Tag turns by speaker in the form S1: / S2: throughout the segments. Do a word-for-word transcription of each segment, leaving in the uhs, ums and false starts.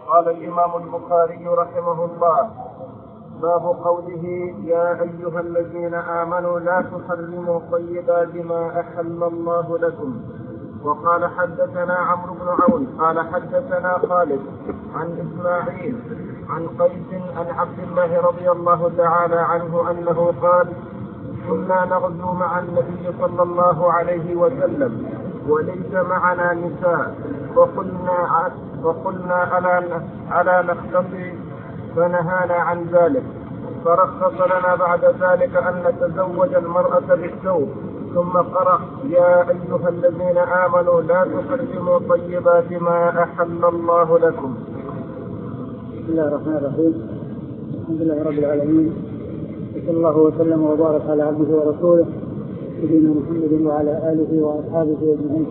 S1: قال الإمام البخاري رحمه الله: باب قوله: يا أيها الذين آمنوا لا تحرموا طيبات ما أحل الله لكم. وقال حدثنا عمرو بن عون قال حدثنا خالد عن إسماعيل عن قيس عن عبد الله رضي الله تعالى عنه أنه قال: كنا نغزو مع النبي صلى الله عليه وسلم وليس معنا نساء، فقلنا فقلنا ألا ألا نختفي، فنهانا عن ذلك، فرخص لنا بعد ذلك أن نتزوج المرأة بالثوب، ثم قرأ: يا أيها الذين آمنوا لا تحرموا طيبات ما أحل الله لكم.
S2: بسم الله الرحمن الرحيم. الحمد لله رب العالمين، صلى الله وسلم وبارك على عبده ورسوله سيدنا محمد وعلى آله وأصحابه أجمعين.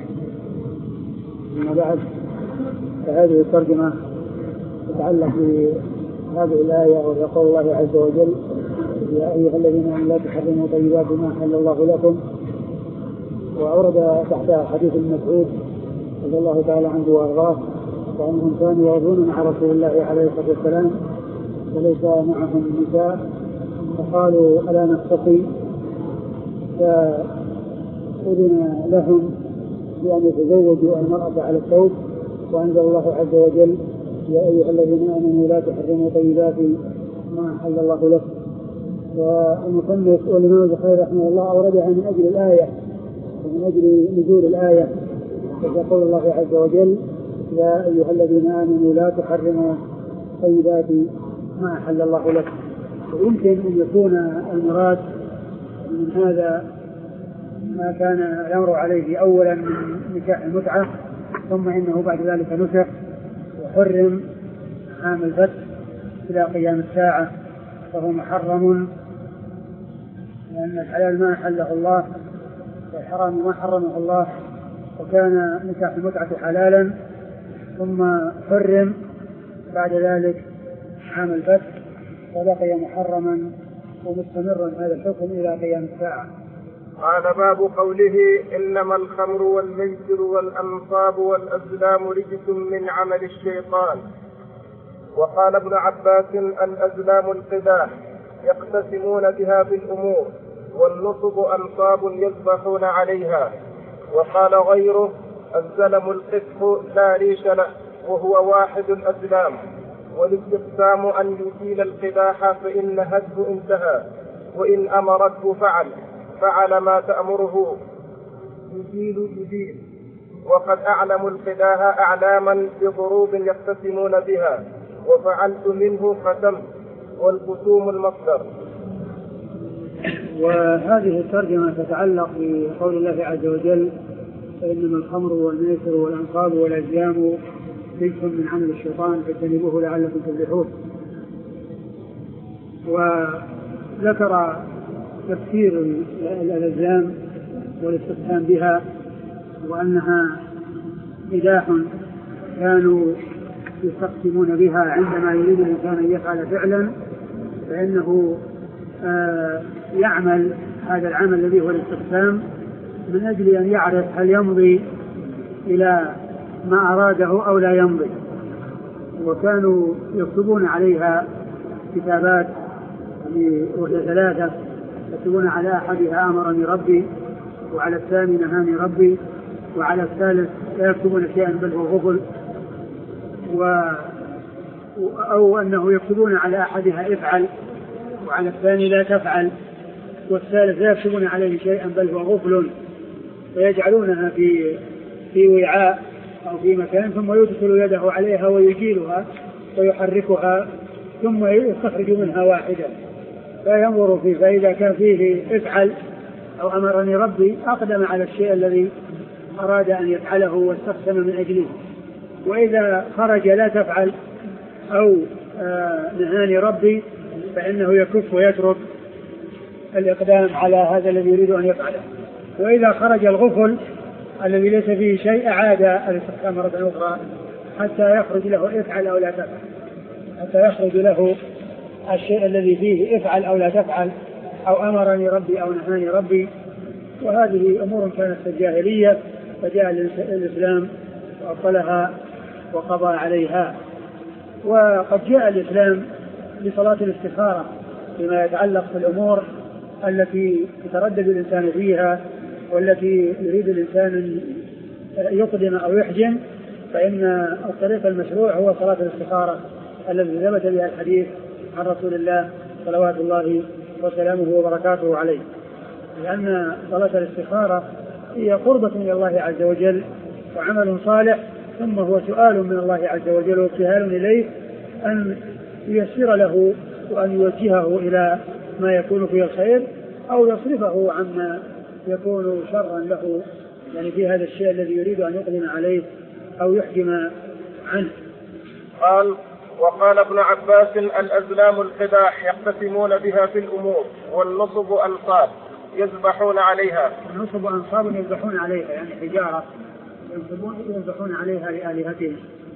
S2: أما بعد، فهذه الترجمة تتعلق بهذه الآية وهي قول الله عز وجل: يا أيها الذين آمنوا لا تحرموا طيبات ما أحل الله لكم. وأورد تحتها حديث ابن مسعود رضي الله تعالى عنه وأرضاه وأنهم كانوا يغزون مع رسول الله عليه الصلاة والسلام وليس معهم نساء، فقالوا: ألا نستطيع؟ فأذن لهم بأن يتزوجوا المرأة على الثوب، وأنزل الله عز وجل: يا أيها الذين آمنوا لا تحرموا طيبات ما أحل الله لكم. والمصنف والإمام البخاري رحمه الله أوردها من أجل الآية ومن أجل نزول الآية، فيقول الله عز وجل: يا أيها الذين آمنوا لا تحرموا طيبات ما أحل الله لكم. ويمكن أن يكون المراد من هذا ما كان يمر عليه أولا من نكاح المتعة، ثم إنه بعد ذلك نسخ وحرم عام الفتح إلى قيام الساعة، فهو محرم، لأن الحلال ما أحله الله والحرام ما حرمه الله، وكان نكاح المتعة حلالا ثم حرم بعد ذلك عام الفتح، فبقي محرما ومستمرا هذا الحكم إلى قيام الساعة.
S1: قال: باب قوله: إنما الخمر والميسر والأنصاب والأزلام رجس من عمل الشيطان. وقال ابن عباس: الأزلام القداح يقتسمون بها في الأمور، والنصب أنصاب يذبحون عليها. وقال غيره: الزلم القدح لا ريش له، وهو واحد الأزلام، والاستقسام أن يزيل القداح فإن هده انتهى، وإن أمرته فعل فعل ما تأمره، يزيل يزيل. وقد أعلم القداح أعلاما بضروب يقتسمون بها، وفعلت منه ختمت، والقسوم المصدر.
S2: وهذه الترجمة تتعلق بقول الله عز وجل: فإنما الخمر والميسر والأنصاب والأزلام رجس من عمل الشيطان فاجتنبوه لعلكم تفلحون. وذكر تفسير الأزلام والاستقسام بها، وأنها قداح كانوا يستقسمون بها عندما يريد الإنسان أن يفعل فعلا، فإنه آه يعمل هذا العمل الذي هو الاستقسام من أجل أن يعرف هل يمضي إلى ما أراده أو لا يمضي. وكانوا يكتبون عليها كتابات، وهي ثلاثة، يكتبون على أحدها: أمرني ربي، وعلى الثاني: نهاني ربي، وعلى الثالث لا يكتبون شيئا بل هو غفل، و... أو أنه يكتبون على أحدها: افعل، وعلى الثاني: لا تفعل، والثالث لا يكتبون عليه شيئا بل هو غفل، ويجعلونها في في وعاء أو في مكان، ثم يدخل يده عليها ويجيلها ويحركها، ثم يستخرج منها واحدة فينظر فيه، فإذا كان فيه افعل أو أمرني ربي أقدم على الشيء الذي أراد أن يفعله واستقسم من أجله، وإذا خرج لا تفعل أو آه نهاني ربي فإنه يكف ويترك الإقدام على هذا الذي يريد أن يفعله. وإذا خرج الغفل الذي ليس فيه شيء أعاد الاستقسام مرة أخرى حتى يخرج له افعل أو لا تفعل، حتى يخرج له الشيء الذي فيه افعل أو لا تفعل، أو أمرني ربي أو نهاني ربي. وهذه أمور كانت في الجاهلية، فجاء الإسلام وأبطلها وقضى عليها. وقد جاء الإسلام بصلاة الاستخارة فيما يتعلق بالأمور التي يتردد الإنسان فيها والتي يريد الإنسان يقدم أو يحجم، فإن الطريق المشروع هو صلاة الاستخارة الذي ثبت بها الحديث عن رسول الله صلوات الله وسلامه وبركاته عليه، لأن صلاة الاستخارة هي قربة من الله عز وجل وعمل صالح، ثم هو سؤال من الله عز وجل وابتهال إليه أن ييسر له وأن يوجهه إلى ما يكون فيه الخير أو يصرفه عما يكون شرا له، يعني في هذا الشيء الذي يريد أن يقدم عليه أو يحجم عنه.
S1: قال: وقال ابن عباس: الأزلام القداح يقتسمون بها في الأمور، والنصب أنصاب يذبحون عليها.
S2: النصب أنصاب يذبحون عليها يعني حجارة يذبحون عليها لآلهتهم.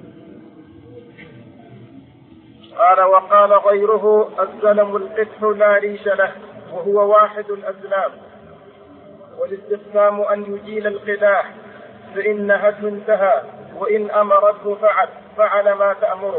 S1: قال: وقال غيره: الزلم القدح لا ريش له، وهو واحد الأزلام، والاستقسام أن يجيل القداح، فإن هده انتهى، وإن أمرته فعل فعل ما تأمره.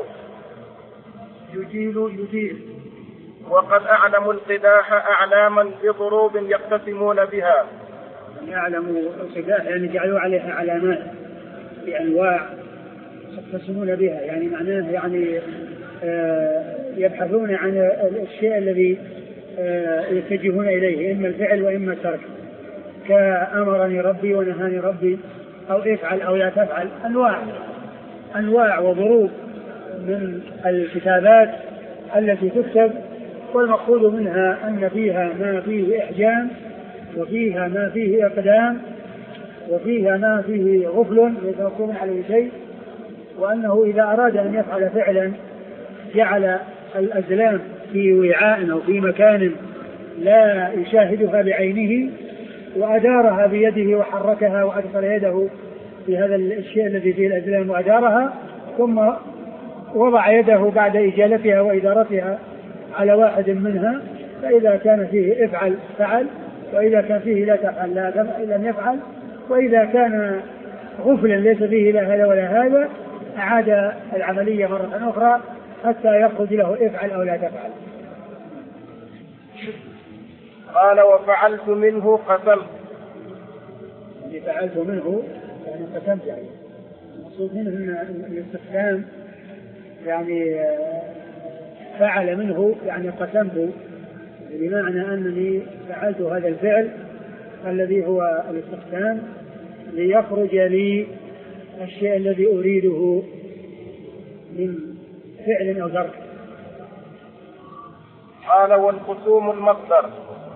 S1: يجيل يجيل. وقد أعلموا القداح أعلاما بضروب يقتسمون بها.
S2: يعلموا القداح يعني جعلوا عليها علامات بأنواع يقتسمون بها، يعني معناه يعني آه يبحثون عن الشيء الذي آه يتجهون إليه، إما الفعل وإما الترك، كأمرني ربي ونهاني ربي، أو افعل أو لا تفعل. أنواع أنواع وضروب من الكتابات التي تكتب، والمقصود منها أن فيها ما فيه إحجام، وفيها ما فيه إقدام، وفيها ما فيه غفل ليس مكتوب عليه شيء، وأنه إذا أراد أن يفعل فعلا جعل الأزلام في وعاء أو في مكان لا يشاهدها بعينه، وأدارها بيده وحركها وأدخل يده في هذا الشيء الذي فيه الأزلام وأدارها، ثم وضع يده بعد إجالتها وإدارتها على واحد منها، فإذا كان فيه افعل فعل، وإذا كان فيه لا تفعل لا لم يفعل، وإذا كان غفلا ليس فيه لا هذا ولا هذا أعاد العملية مرة أخرى حتى يخرج له افعل أو لا تفعل.
S1: قال: وفعلت منه قسمت.
S2: اللي فعلت منه يعني قسمت، يعني المقصود منه الاستخدام، يعني فعل منه يعني قسمت، بمعنى أنني فعلت هذا الفعل الذي هو الاستخدام ليخرج لي الشيء الذي أريده من فعل أو ترك.
S1: قال: والقسوم المصدر.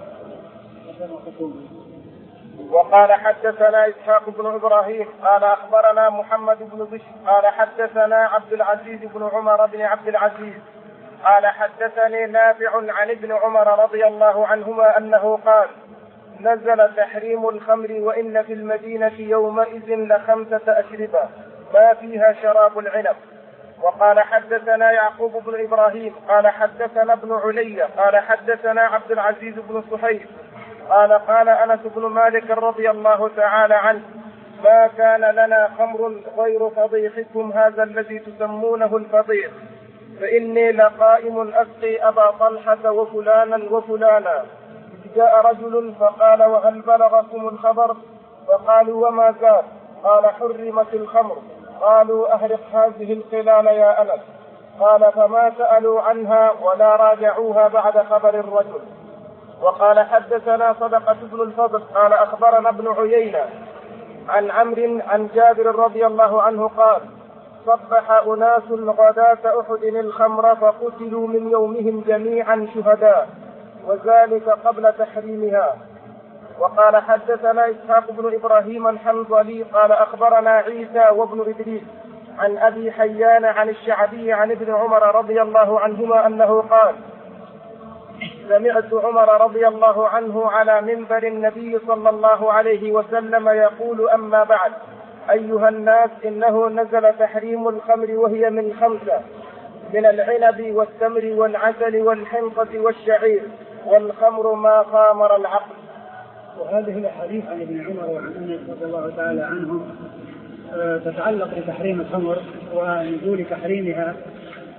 S1: وقال: حدثنا إسحاق بن إبراهيم قال أخبرنا محمد بن بشر قال حدثنا عبد العزيز بن عمر بن عبد العزيز قال حدثني نافع عن ابن عمر رضي الله عنهما أنه قال: نزل تحريم الخمر وإن في المدينة يومئذ لخمسة أشربة ما فيها شراب العنب. وقال: حدثنا يعقوب بن إبراهيم قال حدثنا ابن علي قال حدثنا عبد العزيز بن صهيب قال قال أنس بن مالك رضي الله تعالى عنه: ما كان لنا خمر غير فضيحكم هذا الذي تسمونه الفضيح، فإني لقائم أسقي أبا طلحة وفلانا وفلانا، جاء رجل فقال: وهل بلغكم الخبر؟ فقالوا: وما زال؟ قال: حرمت الخمر. قالوا: أهرق هذه القلال يا أنس. قال: فما سألوا عنها ولا راجعوها بعد خبر الرجل. وقال: حدثنا صدقة بن الفضل قال أخبرنا ابن عيينة عن عمرو عن جابر رضي الله عنه قال: صبح أناس غداة أحد الخمر فقتلوا من يومهم جميعا شهداء، وذلك قبل تحريمها. وقال: حدثنا إسحاق بن إبراهيم الحنظلي قال أخبرنا عيسى وابن إدريس عن أبي حيان عن الشعبي عن ابن عمر رضي الله عنهما أنه قال: سمعت عمر رضي الله عنه على منبر النبي صلى الله عليه وسلم يقول: أما بعد، أيها الناس، إنه نزل تحريم الخمر وهي من خمسة: من العنب والتمر والعسل والحنطة والشعير، والخمر ما خامر العقل.
S2: وهذه الأحاديث عن ابن عمر وعن أنس رضي الله تعالى عنهم تتعلق بتحريم الخمر ونزول تحريمها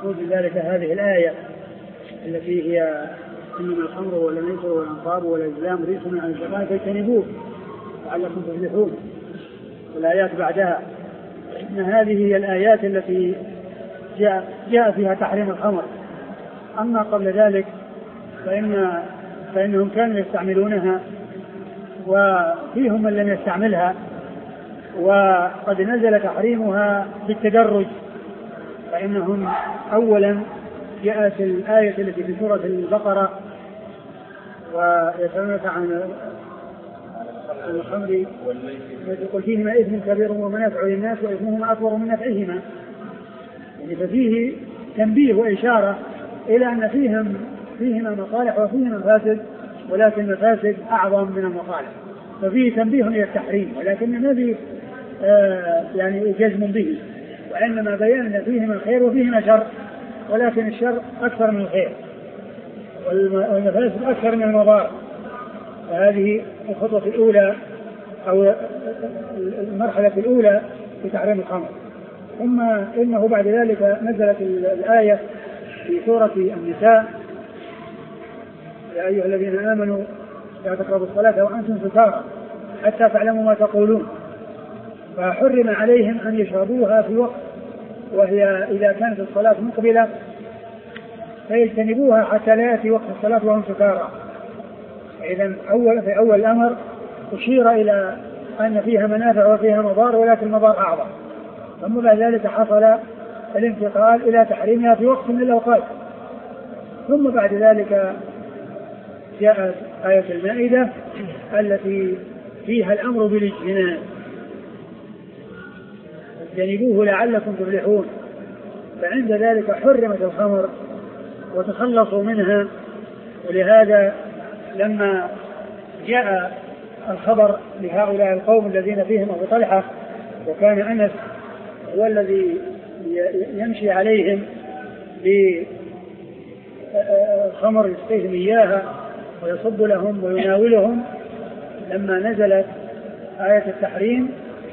S2: المقصود بذلك هذه الآية التي هي إنما الخمر والميسر والأنصاب والأزلام رجس من الشيطان فاجتنبوه لعلكم تفلحون. والآيات بعدها إن هذه هي الآيات التي جاء, جاء فيها تحريم الخمر. أما قبل ذلك فإن فإنهم كانوا يستعملونها وفيهم من لم يستعملها، وقد نزل تحريمها بالتدرج. فإنهم أولا جاءت الآية التي في سورة البقرة ويسألونك عن الخمر يقول فيهما إثم كبير ومنافع للناس وإثمهما أكبر من نفعهما، يعني ففيه تنبيه وإشارة إلى أن فيهم فيهما مصالح وفيهما مفاسد، ولكن المفاسد أعظم من المصالح، ففيه تنبيه إلى التحريم، ولكن ما فيه آه يعني جزم به، وإنما بيان فيهما الخير وفيهما شر، ولكن الشر أكثر من الخير والمفاسد أكثر من المضار. فهذه الخطوة الأولى أو المرحلة الأولى في تحريم الخمر. ثم إنه بعد ذلك نزلت الآية في سورة النساء يا أيها الذين آمنوا لا تقربوا الصلاة وأنتم سكارى حتى تعلموا ما تقولون، فحرم عليهم أن يشربوها في وقت وهي إذا كانت الصلاة مقبلة فيجتنبوها حتى لا يأتي وقت الصلاة وهم سكارى. إذن أول في أول الأمر أشير إلى أن فيها منافع وفيها مضار، ولكن المضار أعظم. ثم بعد ذلك حصل الانتقال إلى تحريمها في وقت من الأوقات. ثم بعد ذلك جاءت آية المائدة التي فيها الأمر بالاجتناب، اجتنبوه لعلكم تفلحون. فعند ذلك حرمت الخمر وتخلصوا منها. ولهذا لما جاء الخبر لهؤلاء القوم الذين فيهم أبو طلحة وكان أنس هو الذي يمشي عليهم بالخمر يسقيهم إياها ويصب لهم ويناولهم، لما نزلت آية التحريم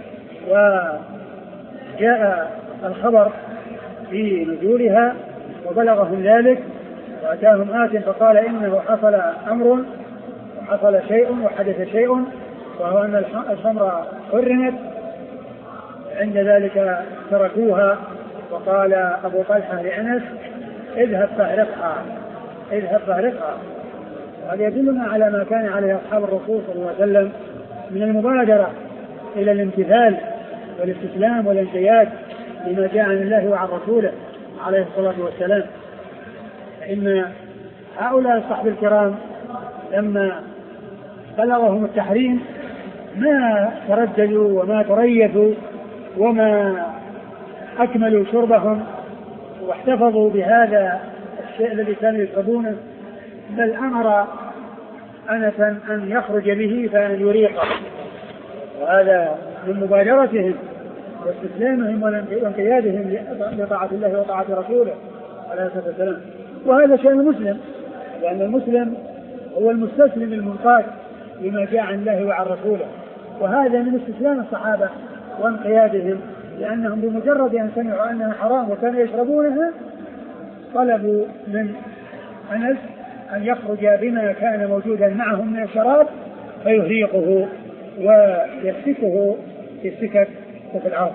S2: وجاء الخبر في نزولها وبلغهم ذلك وأتاهم آت فقال إنه حصل أمر وحصل شيء وحدث شيء وهو أن الخمر حرمت. عند ذلك تركوها وقال أبو طلحة لأنس اذهب فاحرقها اذهب فاحرقها. وهذا يدلنا على ما كان عليه أصحاب الرسول صلى الله عليه وسلم من المبادرة إلى الامتثال والاستسلام والانقياد لما جاء عن الله وعن رسوله عليه الصلاة والسلام. إن هؤلاء الصحب الكرام لما بلغهم التحريم ما ترددوا وما تريثوا وما أكملوا شربهم واحتفظوا بهذا الشيء الذي كانوا يشربونه، بل أمر أنسا أن يخرج به فأن يريقه. وهذا من مبادرتهم واستسلامهم وانقيادهم لطاعة الله وطاعة رسوله عليه الصلاة والسلام. وهذا شأن المسلم، لأن المسلم هو المستسلم المنقاد لما جاء عن الله وعن رسوله. وهذا من استسلام الصحابة وانقيادهم، لأنهم بمجرد أن سمعوا أنها حرام وكانوا يشربونها طلبوا من أنس أن يخرج بما كان موجودا معهم من الشراب فيهريقه ويسككه في السكك وفي العرض.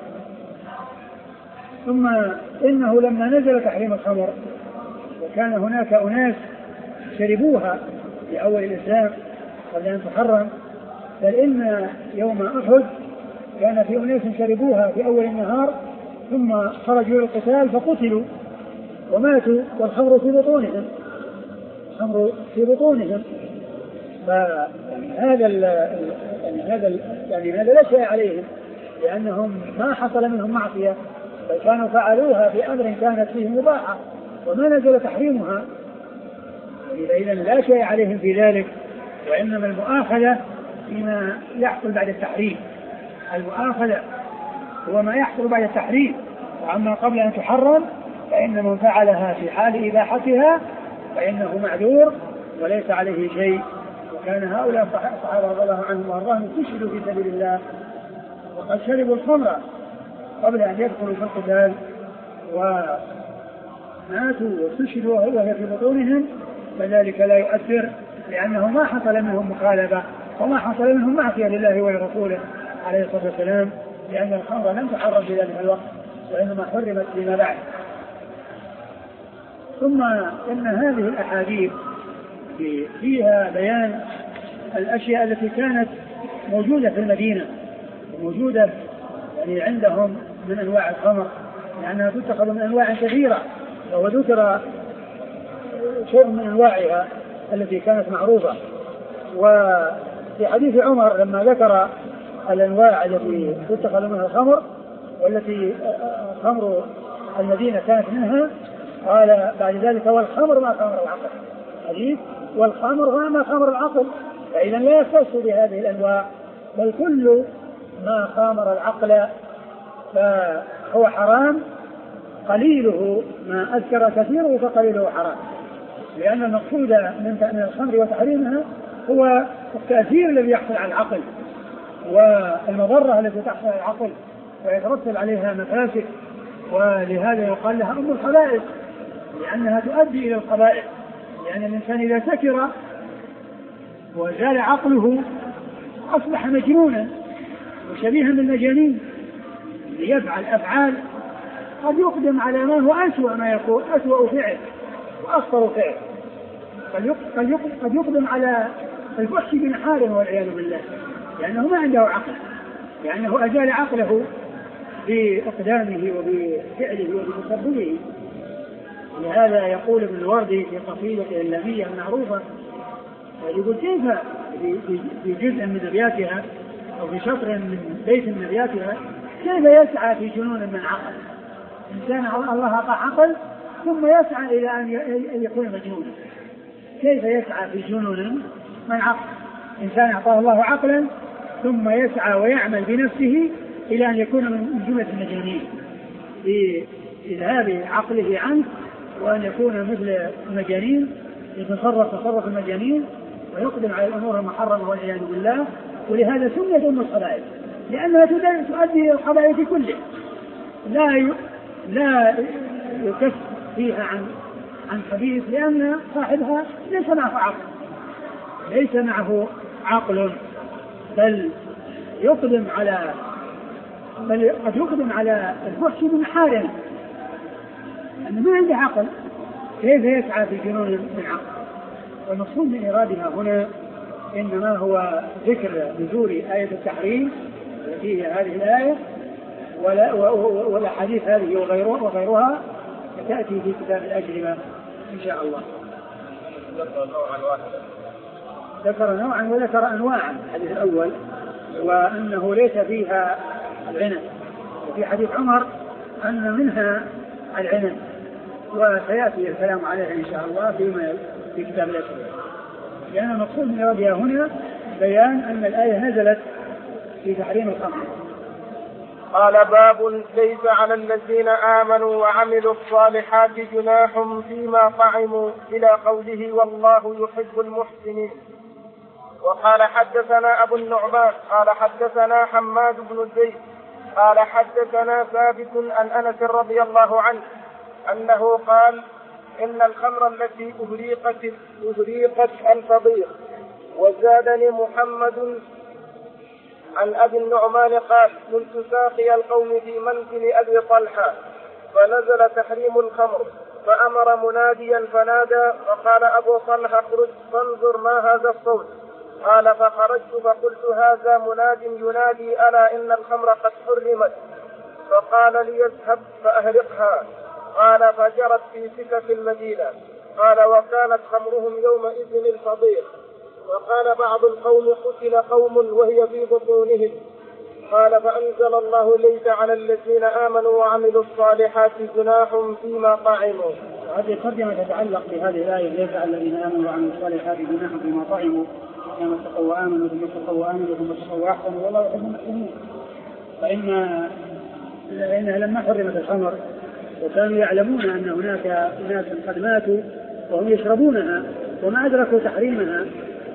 S2: ثم إنه لما نزل تحريم الخمر وكان هناك أناس شربوها في أول الإسلام قبل أن تحرم، بل إن يوم أحد كان في أناس شربوها في أول النهار ثم خرجوا للقتال فقتلوا وماتوا والخمر في بطونهم الخمر في بطونهم. فهذا ال يعني هذا ال يعني هذا لا شيء عليهم، لأنهم ما حصل منهم معصية، بل كانوا فعلوها في أمر كانت فيه مباحة وما نزل تحريمها. إذا لا شيء عليهم في ذلك، وإنما المؤاخذة فيما يحصل بعد التحريم. المؤاخذة هو ما يحصل بعد التحريم، وعما قبل أن تحرم فإن من فعلها في حال إباحتها فإنه معذور وليس عليه شيء. وكان هؤلاء الصحابة رضي الله عنهم وارضاهم استشهدوا في سبيل الله وقد شربوا الخمر قبل أن يدخلوا في القتال، ماتوا واستشهدوا وهي في بطونهم فذلك لا يؤثر، لأنه ما حصل منهم مخالفة وما حصل منهم معصية لله ولرسوله عليه الصلاة والسلام، لأن الخمر لم تحرم في ذلك الوقت وإنما حرمت فيما بعد. ثم إن هذه الأحاديث فيها بيان الأشياء التي كانت موجودة في المدينة موجودة يعني عندهم من أنواع الخمر، لأنها تتخذ من أنواع كثيرة، وذكر شيء من أنواعها التي كانت معروفة. وفي حديث عمر لما ذكر الأنواع التي تتخذ منها الخمر والتي خمر المدينة كانت منها، قال بعد ذلك والخمر ما خمر العقل، حديث والخمر ما خمر العقل، فإذا لا يختص بهذه الأنواع بل كل ما خامر العقل فهو حرام، قليله ما أذكر كثيره فقليله حرام، لأن المقصود من الخمر وتحريمها هو التأثير الذي يحصل على العقل والمضرة التي تحصل على العقل ويترتب عليها مفاسد، ولهذا يقال لها أم الخبائث لأنها تؤدي إلى الخبائث، لأن الإنسان إذا سكر وزال عقله أصبح مجنونا وشبيها بالمجانين ليفعل أفعال قد يقدم على ما هو أسوأ ما يكون، أسوأ فعل وأخطر فعل، قد يقدم على الفحش بنحار والعياذ بالله، لأنه ما عنده عقل، لأنه أزال عقله بإقدامه وبفعله وبتسببه. لهذا يقول ابن الوردي في قصيدته اللامية المعروفة، يقول كيف في جزء من أبياتها أو في شطر من بيت من أبياتها كيف يسعى في جنون من عقل، إنسان الله أعطاه عقل ثم يسعى إلى أن يكون مجنونا، كيف يسعى في جنون من عقل، إنسان أعطاه الله عقلا ثم يسعى ويعمل بنفسه إلى أن يكون من جملة المجانين في إذهاب عقله عنه وأن يكون مثل المجانين يتصرف تصرف المجانين ويقدم على الأمور المحرمة والعياذ بالله. ولهذا سميت أم الخبائث لأنها تؤدي إلى الخبائث كله، لا لا يكف فيها عن عن خبيث، لأن صاحبها ليس معه عقل ليس معه عقل بل يقدم على بل قد يقدم على الفحش بمحارم، أنه ما عنده عقل كيف يسعى في جنون من عقل. والمقصود من إرادها هنا إنما هو ذكر نزول آية التحريم التي هي هذه الآية والأحاديث هذه وغيرها, وغيرها تأتي في كتاب الأجربة إن شاء الله.
S1: ذكر نوعا واحدا
S2: ذكر نوعا وذكر أنواعا الحديث الأول، وأنه ليس فيها العنب، وفي حديث عمر أن منها العنب، وسيأتي الكلام عليها إن شاء الله فيما في كتاب الأجربة. لأن المقصود من إرادها هنا بيان أن الآية نزلت في تحريم الخمر.
S1: قال باب ليس على الذين آمنوا وعملوا الصالحات جناح فيما طعموا إلى قوله والله يحب المحسنين. وقال حدثنا أبو النعمان قال حدثنا حماد بن زيد قال حدثنا ثابت عن أنس رضي الله عنه أنه قال إن الخمر التي أهريقت أهريقت الفضيق. وزادني محمد عن أبي النعمان قال كنت ساقي القوم في منزل أبي طلحة فنزل تحريم الخمر فأمر مناديا فنادى فقال أبو طلحة اخرج فانظر ما هذا الصوت. قال فخرجت فقلت هذا مناد ينادي ألا إن الخمر قد حرمت. فقال لي اذهب فأهرقها. قال فجرت في سكك المدينة. قال وكانت خمرهم يومئذ الفضيق. وقال بعض القوم قتل قوم وهي في بطونهم. قال فأنزل الله ليس على الذين آمنوا وعملوا الصالحات جناح فيما طعموا.
S2: هذه الترجمة تتعلق بهذه الآية ليس على الذين آمنوا وعملوا الصالحات جناح فيما طعموا كما اتقوا وآمنوا ثم اتقوا وآمنوا ثم اتقوا وأحسنوا والله يحب المحسنين. فإن إنها لما حرمت الخمر وكانوا يعلمون أن هناك ناس قد ماتوا وهم يشربونها وما أدركوا تحريمها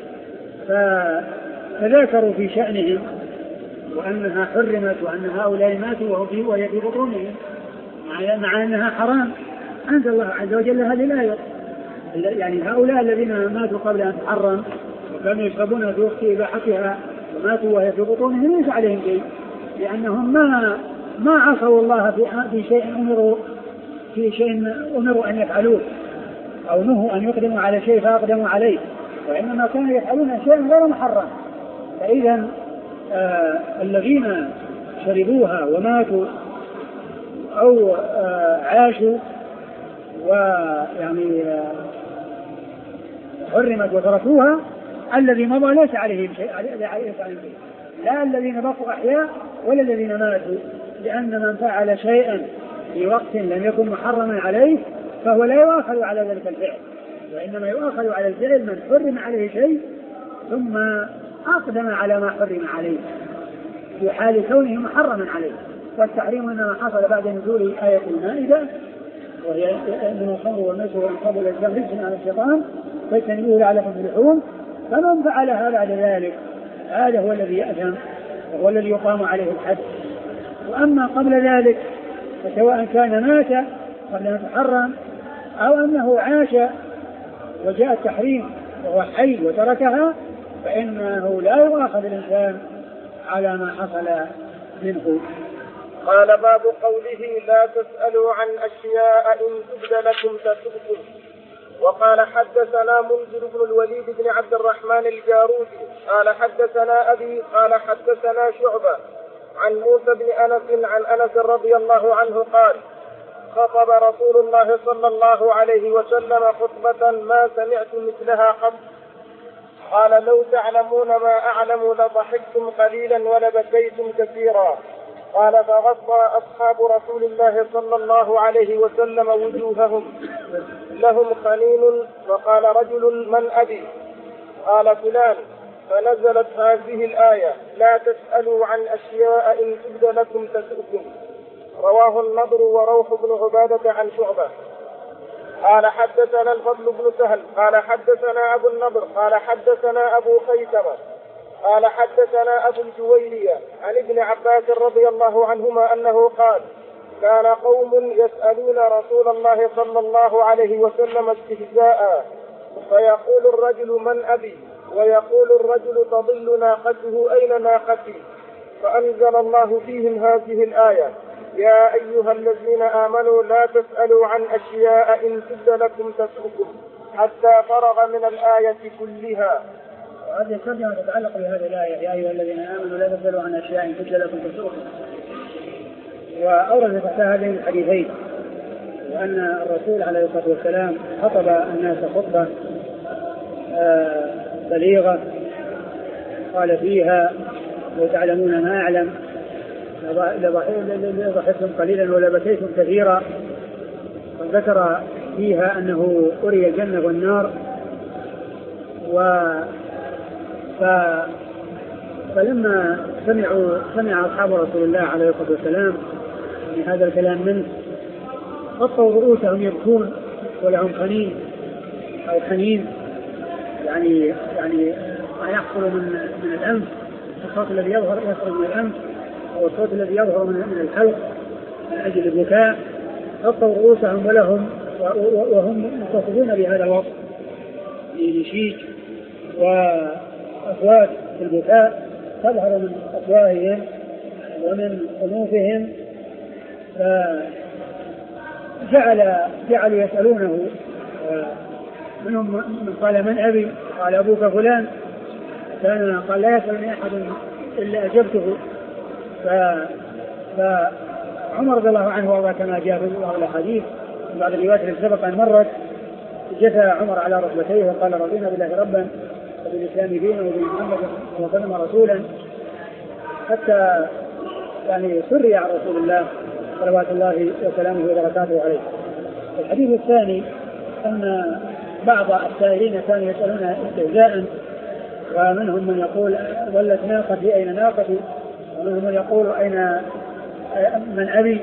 S2: فتذاكروا في شأنهم وأنها حرمت وأن هؤلاء ماتوا وهي في بطونهم مع أنها حرام، أنزل الله عز وجل هذه الآية. يعني هؤلاء الذين ماتوا قبل أن تحرم وكانوا يشربون في وقت إباحتها وماتوا وهي في بطونهم ليس عليهم شيء، لأنهم ما ما عصوا الله في شيء أمروا في شيء أمروا أن يفعلوه أو نهوا أن يقدموا على شيء فأقدموا عليه، وإنما كانوا يفعلون شيئا غير محرم. فإذا آه الذين شربوها وماتوا أو آه عاشوا ويعني آه حرمت وتركوها، الذي مضى ليس عليهم شيء، لا الذين بقوا أحياء ولا الذين ماتوا، لأن من فعل شيئا في وقت لم يكن محرما عليه فهو لا يؤاخذ على ذلك الفعل، وإنما يؤاخذ على الفعل من حرم عليه شيء ثم أقدم على ما حرم عليه في حال كونه محرما عليه. والتحريم إنما حصل بعد نزول آية المائدة وهي من الخمر والميسر والأنصاب والأزلام رجس على الشيطان فاجتنبوه لعلكم تفلحون. فمن فعلها بعد ذلك هذا هو الذي يأثم وهو الذي يقام عليه الحد. وأما قبل ذلك فسواء كان مات قبل أن يتحرم أو أنه عاش وجاء التحريم وهو حي وتركها فإنه لا يؤاخذ الإنسان على ما حصل منه.
S1: قال باب قوله لا تسألوا عن أشياء إن تبد لكم تسؤكم. وقال حدثنا منذر بن الوليد بن عبد الرحمن الجارودي قال حدثنا أبي قال حدثنا شعبة عن موسى بن أنس عن أنس رضي الله عنه قال خطب رسول الله صلى الله عليه وسلم خطبة ما سمعت مثلها قط. قال لو تعلمون ما أعلم لضحكتم قليلا ولبكيتم كثيرا. قال فغطى أصحاب رسول الله صلى الله عليه وسلم وجوههم لهم قنين. وقال رجل من أبي؟ قال فلان. فنزلت هذه الآية لا تسألوا عن أشياء إن تبد لكم تسؤكم. رواه النضر وروح بن عبادة عن شعبة. قال حدثنا الفضل بن سهل قال حدثنا أبو النضر قال حدثنا أبو خيثمة قال حدثنا أبو الجويرية عن ابن عباس رضي الله عنهما أنه قال كان قوم يسألون رسول الله صلى الله عليه وسلم استهزاء فيقول الرجل من أبي؟ ويقول الرجل تضل ناقته أين ناقتي؟ فأنزل الله فيهم هذه الآية يا أيها الذين آمنوا لا تسألوا عن أشياء إن تبد لكم تسؤكم حتى فرغ من الآية كلها.
S2: وهذه الترجمة تتعلق بهذه الآية يا أيها الذين آمنوا لا تسألوا عن أشياء إن تبد لكم تسؤكم. وأورد تحتها هذين الحديثين وأن الرسول عليه الصلاة والسلام خطب الناس خطبة بليغة قال فيها وتعلمون ما أعلم لضحكتم قليلا ولبكيتم كثيرا. وذكر فيها أنه أري الجنة والنار و ف... فلما سمعوا سمع أصحاب رسول الله عليه الصلاة والسلام من هذا الكلام منه غطوا رؤوسهم يبكون ولهم خنين أو خنين يعني يعني ما يحصل من من الأنف الصوت الذي يظهر يخرج من الأنف أو الصوت الذي يظهر من الحلق من أجل البكاء. غطوا رؤوسهم ولهم وهم متصفون بهذا الوصف بنشيج وأصوات البكاء تظهر من أفواههم ومن أنوفهم. فجعل جعلوا يسألونه منهم من قال من أبي؟ قال أبوك فلان. كان قال لا يسألني أحد إلا أجبته. فعمر رضي الله عنه وارضاه كما جاء في بعض الأحاديث بعض الروايات التي سبق أن مرت جثى عمر على ركبتيه وقال رضينا بالله ربا وبالإسلام دينا وبمحمد صلى الله عليه وسلم رسولا حتى يعني سري عن رسول الله صلوات الله وسلامه وبركاته عليه. الحديث الثاني أن بعض السائلين كانوا يسألون استهزاء ومنهم من يقول ظلت ناقتي أين ناقتي ومنهم من يقول أين من أبي.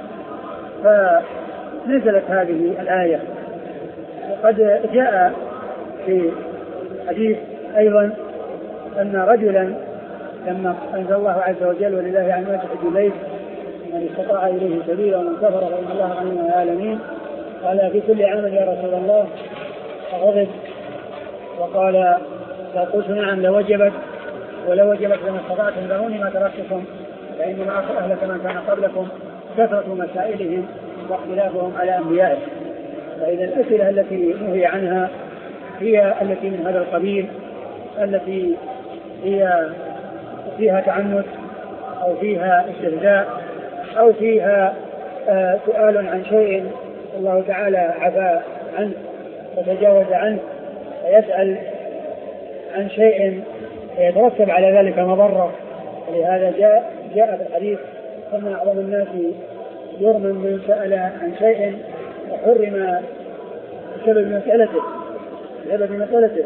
S2: فنزلت هذه الآية. وقد جاء في حديث أيضا أن رجلا لما أنزل الله عز وجل ولله عن الناس حج البيت من استطاع إليه سبيلا ومن كفر فإن الله غني عن العالمين قال في كل عام يا رسول الله، فغضب وقال فقلت نعم لوجبت ولو وجبت لما استطعتم ذروني ما تركتكم فإنما أهلك من كان قبلكم كثرة مسائلهم واختلافهم على أنبيائهم. فإذا الأسئلة التي نهي عنها هي التي من هذا القبيل، التي هي فيها تعنت أو فيها استهزاء أو فيها آه سؤال عن شيء الله تعالى عفا عنه وتجاوز عنه، فيسأل عن شيء يترتب على ذلك مضرة. لهذا جاء جاء في الحديث أن أعظم الناس جرما من سأل عن شيء وحرم بسبب مسألته بسبب مسألته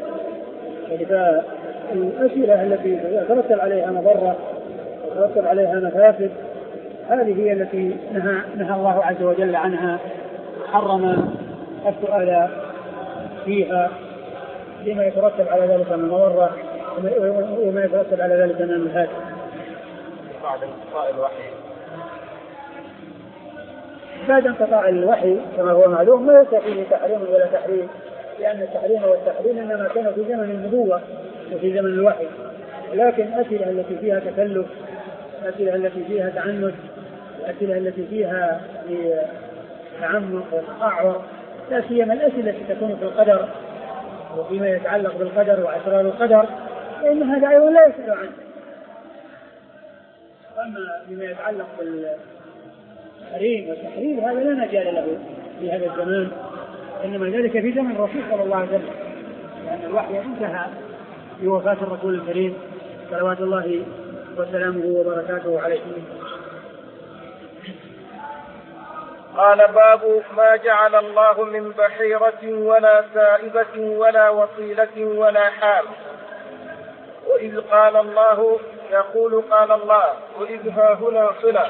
S2: فالأسئلة التي يترتب عليها مضرة ويترتب عليها مفاسد هذه هي التي نهى, نهى الله عز وجل عنها، حرم السؤال فيها لما يترتب على ذلك من مضرة وما يترتب على ذلك من المفاسد.
S1: بعد انقطاع الوحي
S2: بعد انقطاع الوحي كما هو معلوم ما ليس فيه تحريم ولا تحريم، لأن التحريم والتحريم إنما كان في زمن النبوة وفي زمن الوحي، لكن الأسئلة التي فيها تكلف، الأسئلة التي فيها تعنت، الأسئلة التي فيها تعمق وتقعر، لا سيما الأسئلة التي تكون في القدر وفيما يتعلق بالقدر وأسرار القدر، فإن هذا أيضا لا يسأل عنه. أما بما يتعلق بالتحريم والتحريم هذا لا مجال له في هذا الزمان، إنما ذلك في زمن الرسول صلى الله عليه وسلم، لأن الوحي انتهى بوفاة الرسول الكريم صلوات الله وسلامه وبركاته عليه.
S1: قال باب ما جعل الله من بحيرة ولا سائبة ولا وصيلة ولا حام. وإذ قال الله يقول قال الله وإذ ها هنا صلة.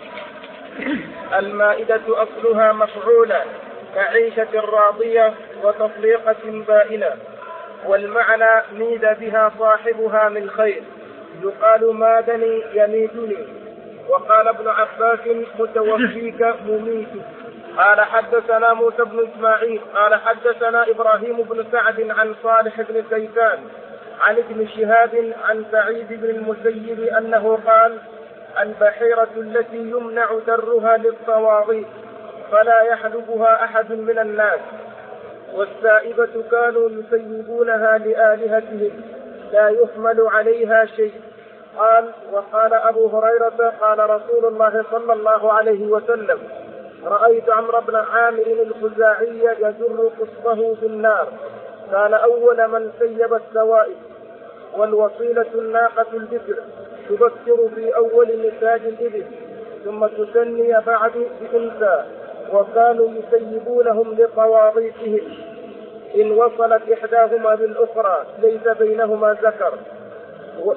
S1: المائدة أصلها مفعولة كعيشة راضية وتطليقة بائنة، والمعنى ميد بها صاحبها من خير، يقال مادني يميدني. وقال ابن عباس متوفيك مميت. قال حدثنا موسى بن إسماعيل قال حدثنا إبراهيم بن سعد عن صالح بن كيسان عن ابن شهاب عن سعيد بن المسيب أنه قال البحيرة التي يمنع درها للصواغيث فلا يحلبها أحد من الناس، والسائبة كانوا يسيبونها لآلهتهم لا يحمل عليها شيء. قال وقال أبو هريرة قال رسول الله صلى الله عليه وسلم رأيت عمرو بن عامر الخزاعي يجر قصته في النار. كان أول من سيب السوائب. والوصيلة الناقة البكر تبكر في أول نتاج الإبل ثم تثني بعد بأنثى، وكانوا يسيبونهم لقواضيتهم إن وصلت إحداهما بالأخرى ليس بينهما ذكر. و...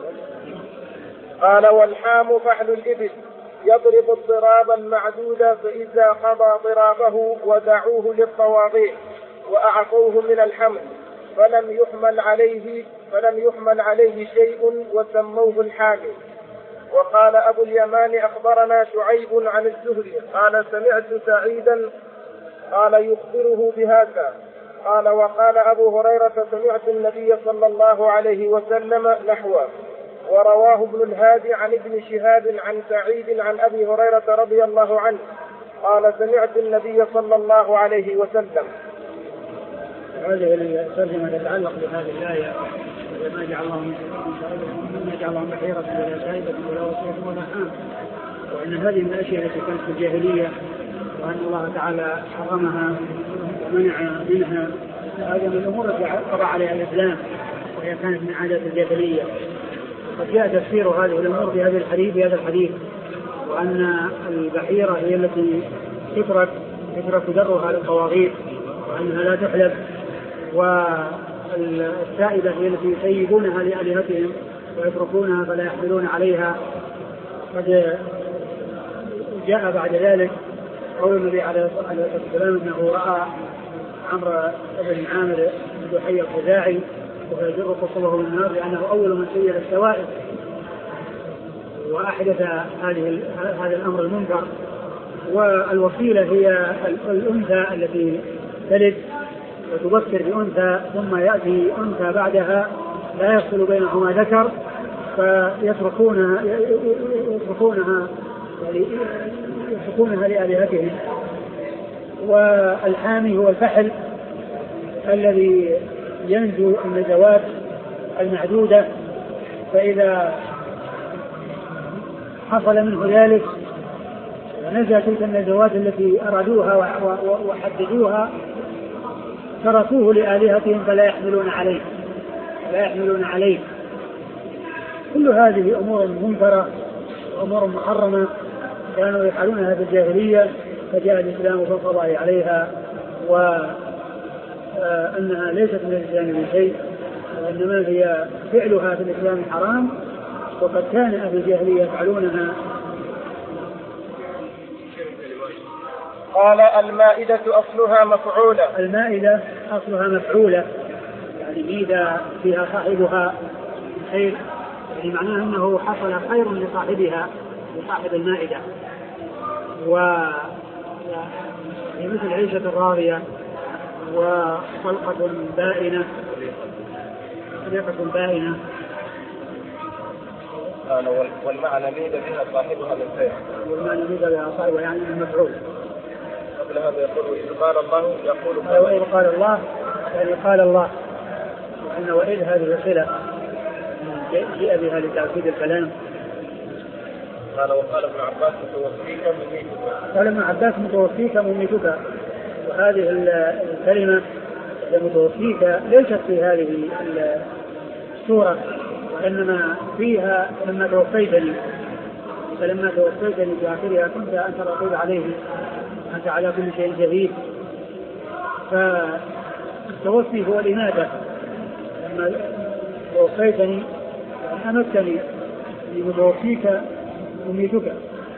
S1: قال والحام فحل الإبل يضرب الضراب المعدود، فإذا قضى ضرابه ودعوه للطواغيت وأعطوه من الحمل فلم يحمل عليه فلم يحمل عليه شيء وسموه الحامل. وقال أبو اليمان أخبرنا شعيب عن الزهري قال سمعت سعيدا قال يخبره بهذا. قال وقال أبو هريرة سمعت النبي صلى الله عليه وسلم نحوه. ورواه ابن الهادي عن ابن شهاب عن سعيد عن أبي هريرة رضي الله عنه قال سمعت النبي صلى الله عليه وسلم.
S2: هذه الترجمة تتعلق بهذه الآية ما جعل الله ما جعل الله بحيرة ولا سائبة ولا وصيلة ولا حام، وأن هذه من الأشياء التي كانت في الجاهلية وأن الله تعالى حرمها ومنع منها. هذا من الأمور التي طبع عليها الإسلام وهي كانت من عادات الجاهلية. قد جاء تفسير هذه الأمور في هذا الحديث بهذا الحديث، وأن البحيرة هي التي تترك تترك درها للطواغيت وأنها لا تحلب، والسائبة هي التي يسيبونها لآلهتهم ويتركونها فلا يحملون عليها. قد جاء بعد ذلك قول النبي عليه الصلاة والسلام أنه رأى عمرو بن عامر بن حي الخزاعي ويجر قصبه من النار لأنه أول من سير السوائب وأحدث هذه هذا الأمر المنكر والوصيلة هي الأنثى التي تلد وتبكر بأنثى ثم يأتي أنثى بعدها لا يفصل بينهما ذكر فيتركونها يتركونها يتركونها لآلهتهم. والحامي هو الفحل الذي ينجو النزوات المعدودة، فإذا حصل منه ذلك ونزل تلك النزوات التي أرادوها وحددوها تركوه لآلهتهم فلا يحملون عليه لا يحملون عليه. كل هذه أمور منكرة وأمور محرمة كانوا يفعلونها في الجاهلية، فجاء الإسلام فالقضاء عليها، وأنها ليست من الإسلام من شيء، وإنما هي فعلها في الإسلام حرام، وقد كان أهل الجاهلية يفعلونها.
S1: قال المائدة أصلها مفعولة.
S2: المائدة أصلها مفعولة، يعني ميدة فيها صاحبها خير، يعني معناه أنه حصل خير لصاحبها لصاحب المائدة، وهي مثل عيشة راضية وخلقة بائنة خلقة بائنة.
S1: والمعنى ميدة بها صاحبها من خير.
S2: والمعنى ميدة بها صاحبها يعني المفعول.
S1: قبل هذا يقول وإذ قال الله يقول
S2: وإذ قال الله يعني قال الله، وأن وإذ هذه صلة جاء بها لتأكيد الكلام.
S1: قال وقال ابن عباس متوفيك مميتك.
S2: قال ابن عباس متوفيك مميتك، وهذه الكلمة متوفيك ليست في هذه السورة، وإنما فيها لما توفيتني فلما توفيتني في آخرها كنت أنت الرقيب عليه أنت على كل شيء شهيد. فالتوفي هو الإماتة، لما توفيتني أمتني لمتوفيك مميتك.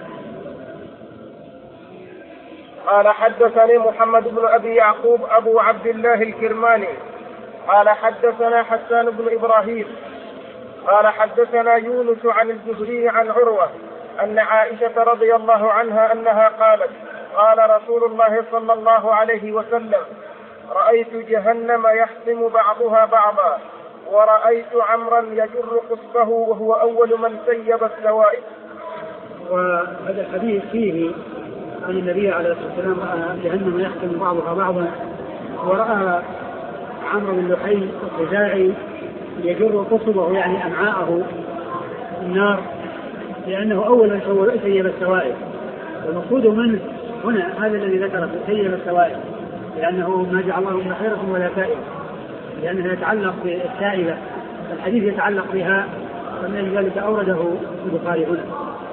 S1: قال حدثني محمد بن أبي يعقوب أبو عبد الله الكرماني قال حدثنا حسان بن إبراهيم قال حدثنا يونس عن الزهري عن عروة أن عائشة رضي الله عنها أنها قالت قال رسول الله صلى الله عليه وسلم رأيت جهنم يحسم بعضها بعضا ورأيت عمرا يجر قصبه وهو أول من سيب السوائب.
S2: وهذا الحديث فيه عن النبي عليه الصلاة والسلام رأى جهنم يحسم بعضها بعضا، ورأى عمرو بن لحي الخزاعي يجر قصبه يعني أمعاءه النار لأنه أول من سيب السوائب. والمقصود منه هنا هذا الذي ذكر سيب السوائب، لأنه ما جعل الله من خيرة ولا سائب، لأنه يتعلق بالسائبة، الحديث يتعلق بها، فمن ذلك أورده البخاري هنا.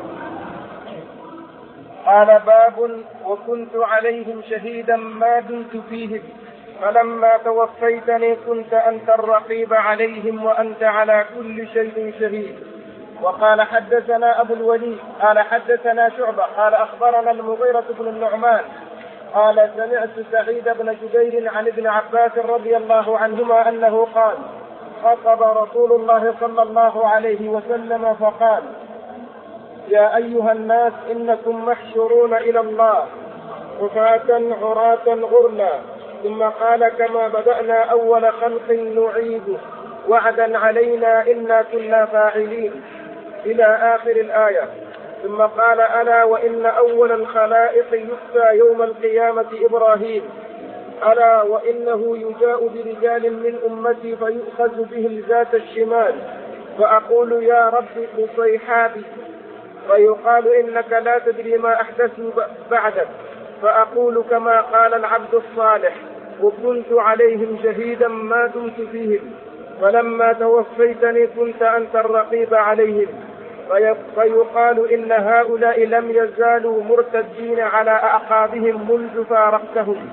S1: قال باب وكنت عليهم شهيدا ما دمت فيهم فلما توفيتني كنت أنت الرقيب عليهم وأنت على كل شيء شهيد. وقال حدثنا أبو الوليد قال حدثنا شعبة قال أخبرنا المغيرة بن النعمان قال سمعت سعيد بن جبير عن ابن عباس رضي الله عنهما أنه قال خطب رسول الله صلى الله عليه وسلم فقال يا أيها الناس إنكم محشرون إلى الله حفاة عراة غرلا، ثم قال كما بدأنا أول خلق نعيده وعدا علينا إنا كنا فاعلين إلى آخر الآية. ثم قال ألا وإن أول الخلائق يفتى يوم القيامة إبراهيم، ألا وإنه يجاء برجال من أمتي فيؤخذ بهم ذات الشمال فأقول يا رب بصيحابي، فيقال إنك لا تدري ما أحدثوا بعدك، فأقول كما قال العبد الصالح وكنت عليهم شهيدا ما دمت فيهم فلما توفيتني كنت أنت الرقيب عليهم، فيقال إن هؤلاء لم يزالوا مرتدين على أعقابهم منذ فارقتهم.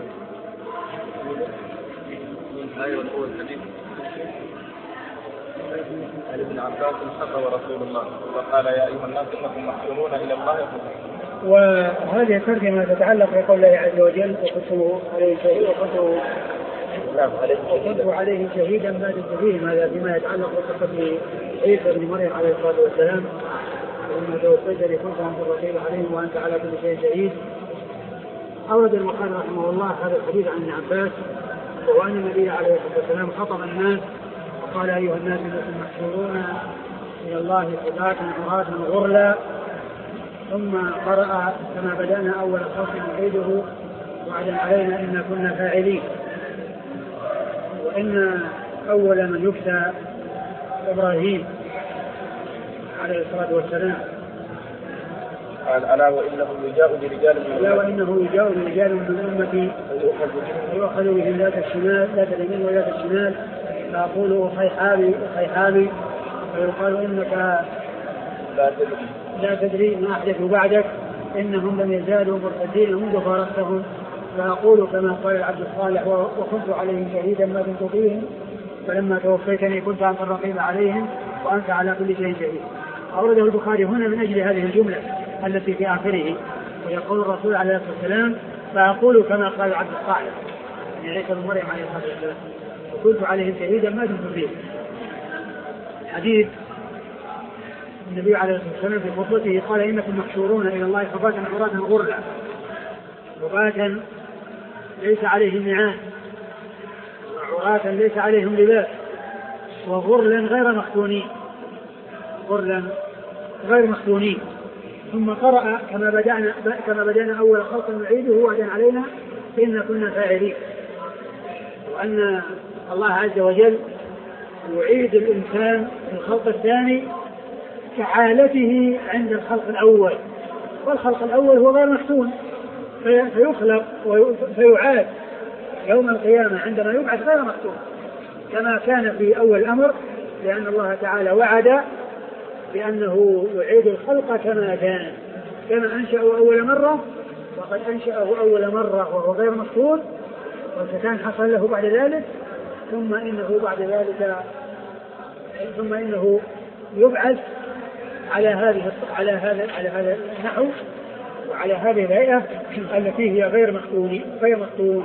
S3: عن ابن عباس خطب رسول الله وقال يا أيها الناس إنكم محشورون إلى الله.
S2: وهذه الترجمة تتعلق بقول الله عز وجل وكنت عليه شهيد وكنت وكنت عليه شهيدا ما دمت فيهم، هذا فيما يتعلق بقصة عيسى بن مريم عليه الصلاة والسلام، وإن توفيتني كنت أنت الرقيب عليهم وأنت على كل شيء شهيد. أورد البخاري رحمه الله هذا الحديث عن ابن عباس، وهو أن النبي عليه الصلاة والسلام خطب الناس وقال: أيها الناس إنكم محشورون إلى الله حفاة عراة غرلا، ثم قرأ: كما بدأنا أول خلق نعيده وعدا علينا إن كنا فاعلين. وإن أول من يكسى إبراهيم عليه الصلاة والسلام.
S3: قال: ألا وإنه يجاء برجال من
S2: ألا وإنه يجاء برجال من أمتي فيؤخذ بهم ذات الشمال ذات اليمين وذات الشمال، فأقول: صيحابي صيحابي، فيقال: إنك لا تدري ما أحدثوا بعدك، إنهم لم يزالوا مرتدين منذ فارقتهم. فأقول كما قال العبد الصالح: وكنت عليهم شهيدا ما كنت فيهم، فلما توفيتني كنت أنت الرقيب عليهم وأنت على كل شيء شهيد. أورده البخاري هنا من أجل هذه الجملة التي في آخره، ويقول الرسول عليه الصلاة والسلام: فأقول كما قال العبد الصالح، يعني عيسى بن مريم عليه الصلاة والسلام: وكنت عليهم شهيدا ما كنت فيهم. حديث النبي عليه الصلاة والسلام في خطبته قال: إنكم محشورون إلى الله حفاة عراة غرلا، حفاة ليس عليهم نعال، وعراة ليس عليهم لباس، وغرلا غير مختونين غرلا غير مختونين. ثم قرأ: كما بدأنا كما بدأنا أول خلق نعيده وعدا علينا إن كنا فاعلين. وأن الله عز وجل يعيد الإنسان في الخلق الثاني كحالته عند الخلق الأول، والخلق الأول هو غير مفتون، فيخلق ويعاد يوم القيامة عندما يبعث غير مفتون كما كان في أول الأمر، لأن الله تعالى وعد بأنه يعيد الخلق كما كان، كما أنشأه أول مرة وقد أنشأه أول مرة وهو غير مفتون، وكان حصل له بعد ذلك، ثم إنه بعد ذلك ثم إنه يبعث على هذه على هذا على هذا النحو وعلى هذه الهيئة التي هي غير مختون غير مختون.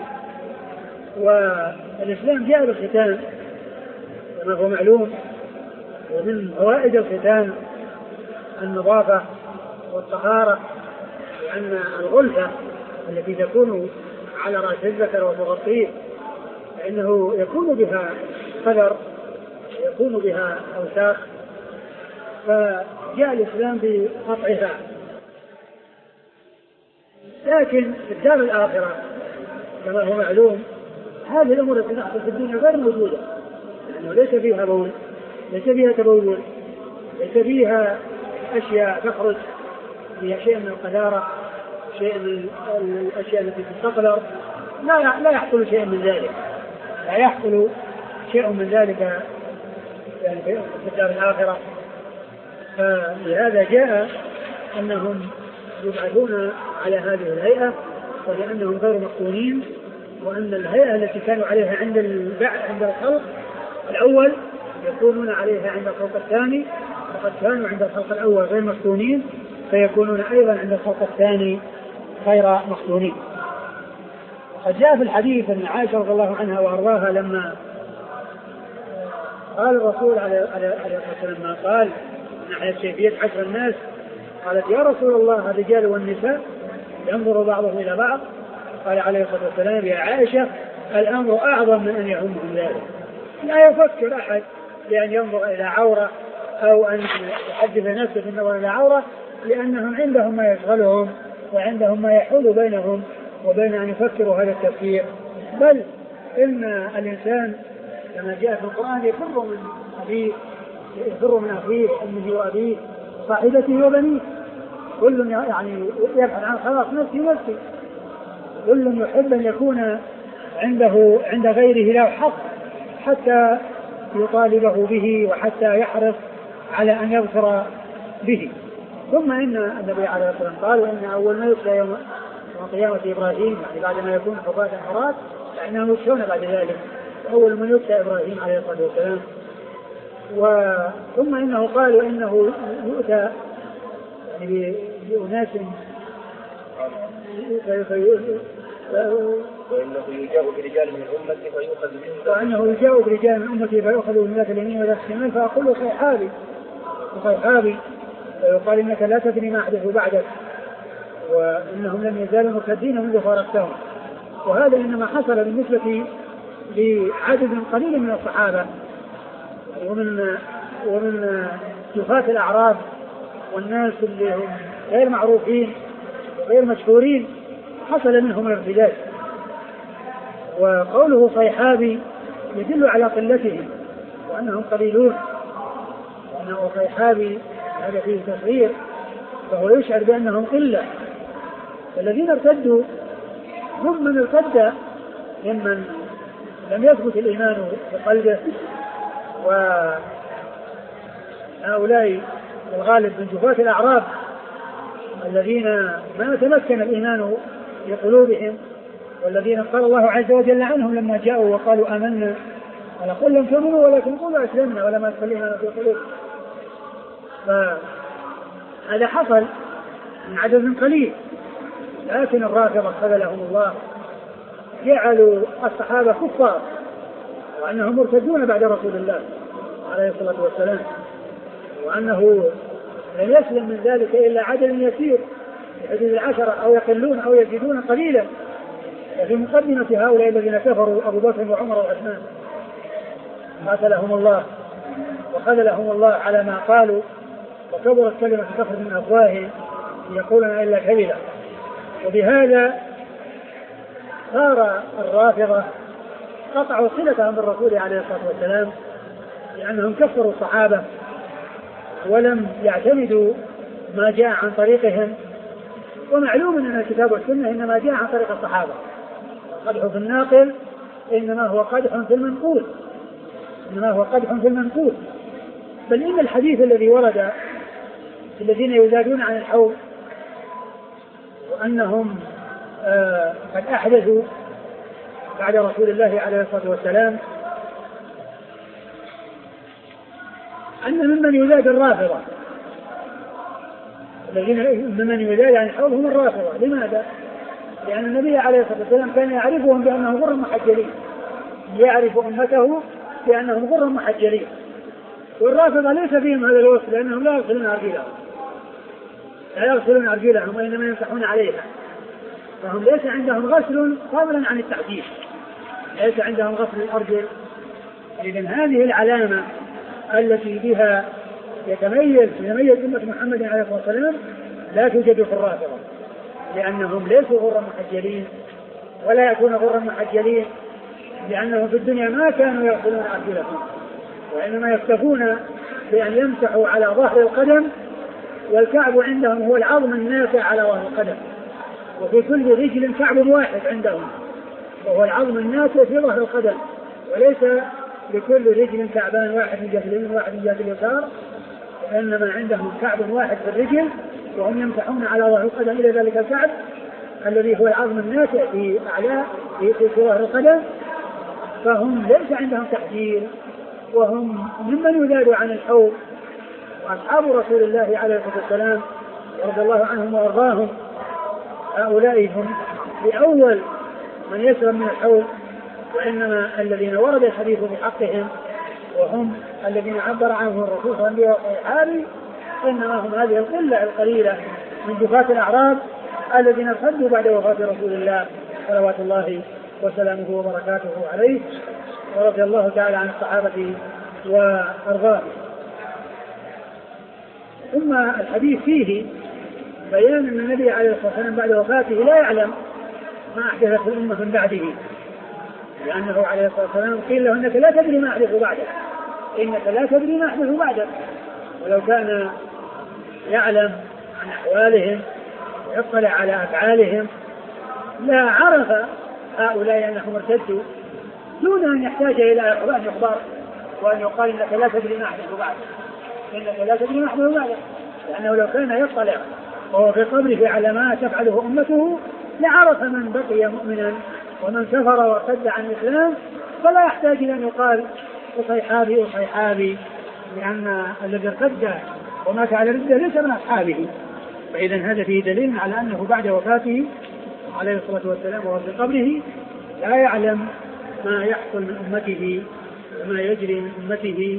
S2: والإسلام جاء بالختان كما هو معلوم، ومن فوائد الختان النظافة والطهارة، لأن الغلفة التي تكون على رأس الذكر وتغطيه فإنه يكون بها قدر يكون بها أوساخ، فجاء الإسلام بقطعها. لكن في الدار الآخرة كما هو معلوم هذه الأمور التي تحصل في الدنيا غير موجودة، لأنه ليس فيها بول، ليس فيها تبول، ليس فيها أشياء تخرج فيها شيء من القذارة، شيء من الأشياء التي تستقذر، لا لا يحصل شيء من ذلك لا يحصل شيء من ذلك يعني في الدار الآخرة. فلهذا جاء أنهم يبعثون على هذه الهيئة، ولأنهم غير مفتونين، وأن الهيئة التي كانوا عليها عند عند الخلق الأول يكونون عليها عند الخلق الثاني، وقد كانوا عند الخلق الأول غير مفتونين فيكونون أيضا عند الخلق الثاني غير مفتونين. وقد جاء في الحديث أن عائشة رضي الله عنها وأرضاها لما قال الرسول عليه الصلاة والسلام ما قال نحن كيفية حشر الناس، قالت: يا رسول الله الرجال والنساء ينظر بعضهم إلى بعض؟ قال عليه الصلاة والسلام: يا عائشة الأمر أعظم من أن يهمهم ذلك. لا يفكر أحد بأن ينظر إلى عورة أو أن يحدث نفسه بالنظر إلى عورة، لأنهم عندهم ما يشغلهم وعندهم ما يحول بينهم وبين أن يفكروا هذا التفكير. بل إن الإنسان كما جاء في القرآن يفر من أبيه يفر من أخيه وأمه وأبيه صاحبته وبنيه، كل يعني يبحث عن خلاص نفسي نفسي، كل يحب أن يكون عنده عند غيره له حق حتى يطالبه به وحتى يحرص على أن يغفر به. ثم إن النبي عليه الصلاة والسلام قالوا إن أول ما يكسى يوم قيامة إبراهيم، يعني بعد ما يكون حفاة عراة فإنهم يكسون بعد ذلك، أول من يكسى إبراهيم عليه الصلاة والسلام. ثم إنه قالوا إنه يؤتى يعني بأناس
S3: وإنه يجاء برجال من أمتي فيؤخذ منهم
S2: وأنه يجاء برجال من أمتي فيؤخذ من ذات اليمين وذات الشمال، فأقول صيحابي صيحابي، فيقال إنك لا تدري ما أحدث بعدك، وإنهم لم يزالوا مرتدين منذ فارقتهم. وهذا إنما حصل بالنسبة لعدد قليل من الصحابة ومن ومن جفاة الأعراب والناس اللي هم غير معروفين غير مشهورين حصل منهم الارتداد. وقوله صيحابي يدل على قلتهم وأنهم قليلون، أنه صيحابي هذا فيه تصغير فهو يشعر بأنهم قلة. الذين ارتدوا هم من ارتد ممن لم يثبت الإيمان بقلبه، وهؤلاء الغالب من جفاة الأعراب الذين ما تمكن الإيمان في قلوبهم، والذين قال الله عز وجل عنهم لما جاءوا وقالوا آمنا قال قل لم تؤمنوا ولكن قولوا أسلمنا ولما يدخل الإيمان في قلوبكم. فهذا حصل من عدد قليل. لكن الرافضة خذلهم الله جعلوا الصحابة كفار وأنهم مرتدون بعد رسول الله عليه الصلاة والسلام، وأنه لم يسلم من ذلك إلا عدد يسير في حدود العشرة أو يقلون أو يزيدون قليلا. وفي مقدمة هؤلاء الذين كفروا أبو بكر وعمر وعثمان قاتلهم الله وخذلهم الله على ما قالوا، وكبرت كلمة تخرج من أفواههم يقولون إلا كذبا. وبهذا صار الرافضة قطعوا صلتهم بالرسول عليه الصلاة والسلام لأنهم كفروا الصحابة ولم يعتمدوا ما جاء عن طريقهم. ومعلوم أن الكتاب والسنة إنما جاء عن طريق الصحابة. قدح في الناقل إنما هو قدح في المنقول إنما هو قدح في المنقول بل إن الحديث الذي ورد في الذين يزادون عن الحوض وأنهم آه قد أحدثوا بعد رسول الله عليه الصلاة والسلام، أن ممن يزاد الرافضة الذين ممن يزاد عن الحوض هم الرافضة. لماذا؟ لأن النبي عليه الصلاة والسلام كان يعرفهم بأنهم غر محجلين، يعرف أمته بأنهم غر محجلين، والرافضة ليس فيهم هذا الوصف لأنهم لا يغسلون أرجلهم لا يغسلون أرجلهم وإنما يمسحون عليها، فهم ليس عندهم غسل فضلا عن التعجيل، ليس عندهم غسل الأرجل. إذن هذه العلامة التي بها يتميز يتميز أمة محمد عليه الصلاة والسلام لا توجد في الرافضة، لأنهم ليسوا غرا محجلين ولا يكون غرا محجلين، لأنهم في الدنيا ما كانوا يغسلون أرجلهم وإنما يكتفون بأن يمسحوا على ظهر القدم، والكعب عندهم هو العظم النافع على ظهر القدم، وفي كل رجل كعب واحد عندهم وهو العظم النافع في ظهر القدم، وليس لكل رجل كعبان واحد من جهة اليمين واحد من جهة اليسار، وإنما عندهم كعب واحد في الرجل وهم يمسحون على ظهر القدم إلى ذلك الكعب الذي هو العظم النافع في أعلى في ظهر القدم. فهم ليس عندهم تحجيل وهم ممن يزاد عن الحوض. وأصحاب رسول الله عليه الصلاة والسلام رضي الله عنهم وأرضاهم هؤلاء هم بأول من يشرب من الحوض، وإنما الذين ورد الحديث بحقهم وهم الذين عبر عنهم الرسول صلى الله عليه وسلم إنما هم هذه القلة القليلة من جفاة الأعراب الذين ارتدوا بعد وفاة رسول الله صلوات الله وسلامه وبركاته عليه، ورضي الله تعالى عن الصحابة وأرضاهم. ثم الحديث فيه بيان أن النبي عليه الصلاة والسلام بعد وفاته لا يعلم ما أحدثت الأمة من بعده، لأنه عليه الصلاة والسلام قيل له إنك لا تدري ما أحدث بعدك إنك لا تدري ما أحدث بعدك ولو كان يعلم عن أحوالهم ويطلع على أفعالهم لا عرف هؤلاء أنهم ارتدوا دون أن يحتاج إلى أن يخبر وأن يقال إنك لا تدري ما أحدث بعدك إنك لا تدري ما أحدث بعدك لأنه لو كان يطلع وهو في قبره على ما تفعله أمته لعرف من بقي مؤمنا ومن كفر وارتد عن الإسلام، فلا يحتاج إلى أن يقال أصيحابي أصيحابي، لأن الذي ارتد ومات على الردة ليس من أصحابه. فإذا هذا فيه دليل على أنه بعد وفاته عليه الصلاة والسلام وهو في قبره لا يعلم ما يحصل من أمته وما يجري من أمته،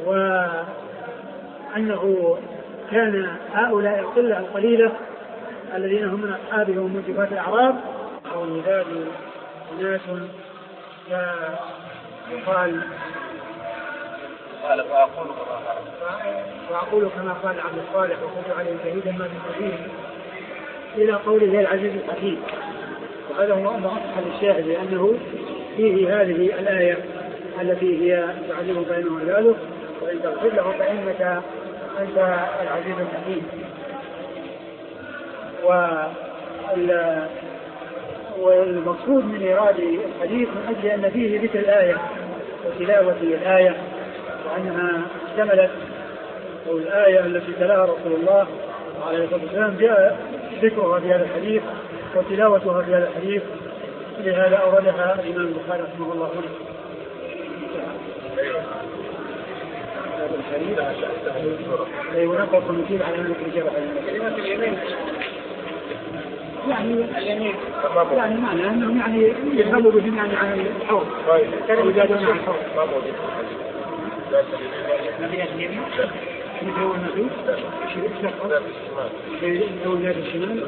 S2: وأنه كان هؤلاء القلة القليلة الذين هم من أصحابه ومن جفاة الأعراب أو يزاد ناس يقال وأقول كما قال عبد الصالح وخذوا عليه شهيدا ما في سبيل إلى قوله العزيز الحكيم. وهذا هو أصحاب الشاهد لأنه فيه هذه الآية التي هي تعلم بينه وذلك وإن تغفر له فإنك أنت العزيز الحكيم. والمقصود من إيراد الحديث من أجل أن فيه ذكر الآية وتلاوة الآية وأنها اشتملت أو الآية التي تلاها رسول الله عليه الصلاة والسلام جاء ذكرها في هذا الحديث وتلاوتها في هذا الحديث، لهذا أوردها الإمام البخاري رحمه الله عنه. ونقص المكيل على أنك رجال كلمة اليمين يعني اليمين يعني معنى أنهم يعني يذهبوا بهم يعني عن الحوض ويزادون عن الحوض. مثل هو النبي هو ذات الشمال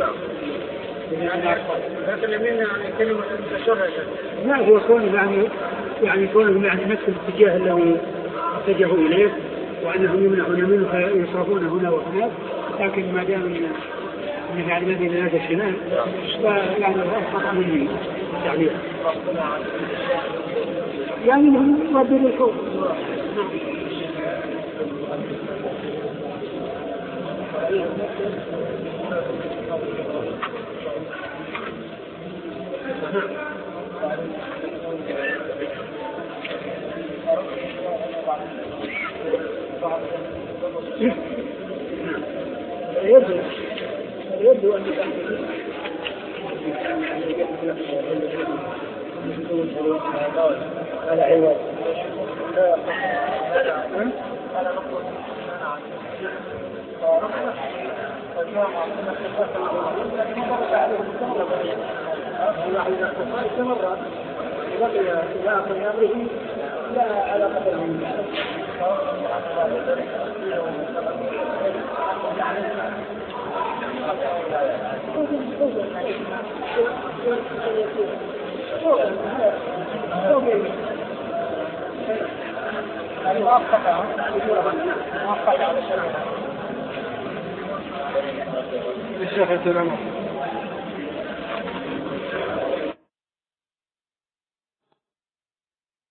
S2: لكن اليمين يعني كلمة متشرعة. لا هو كونه يعني يعني كونه يعني نفس الاتجاه الذي اتجهوا إليه وأنهم يمنعون منه فيصرفون هنا وهناك، لكن ما دام من يعني الذي ذات الشمال فيعني خطأ مني تعليق يعني هم ربنا الخوف. يبدو يبدو أن على عوض استمر وبقي إلى آخر أمره لا علاقة له. الشيخ السلام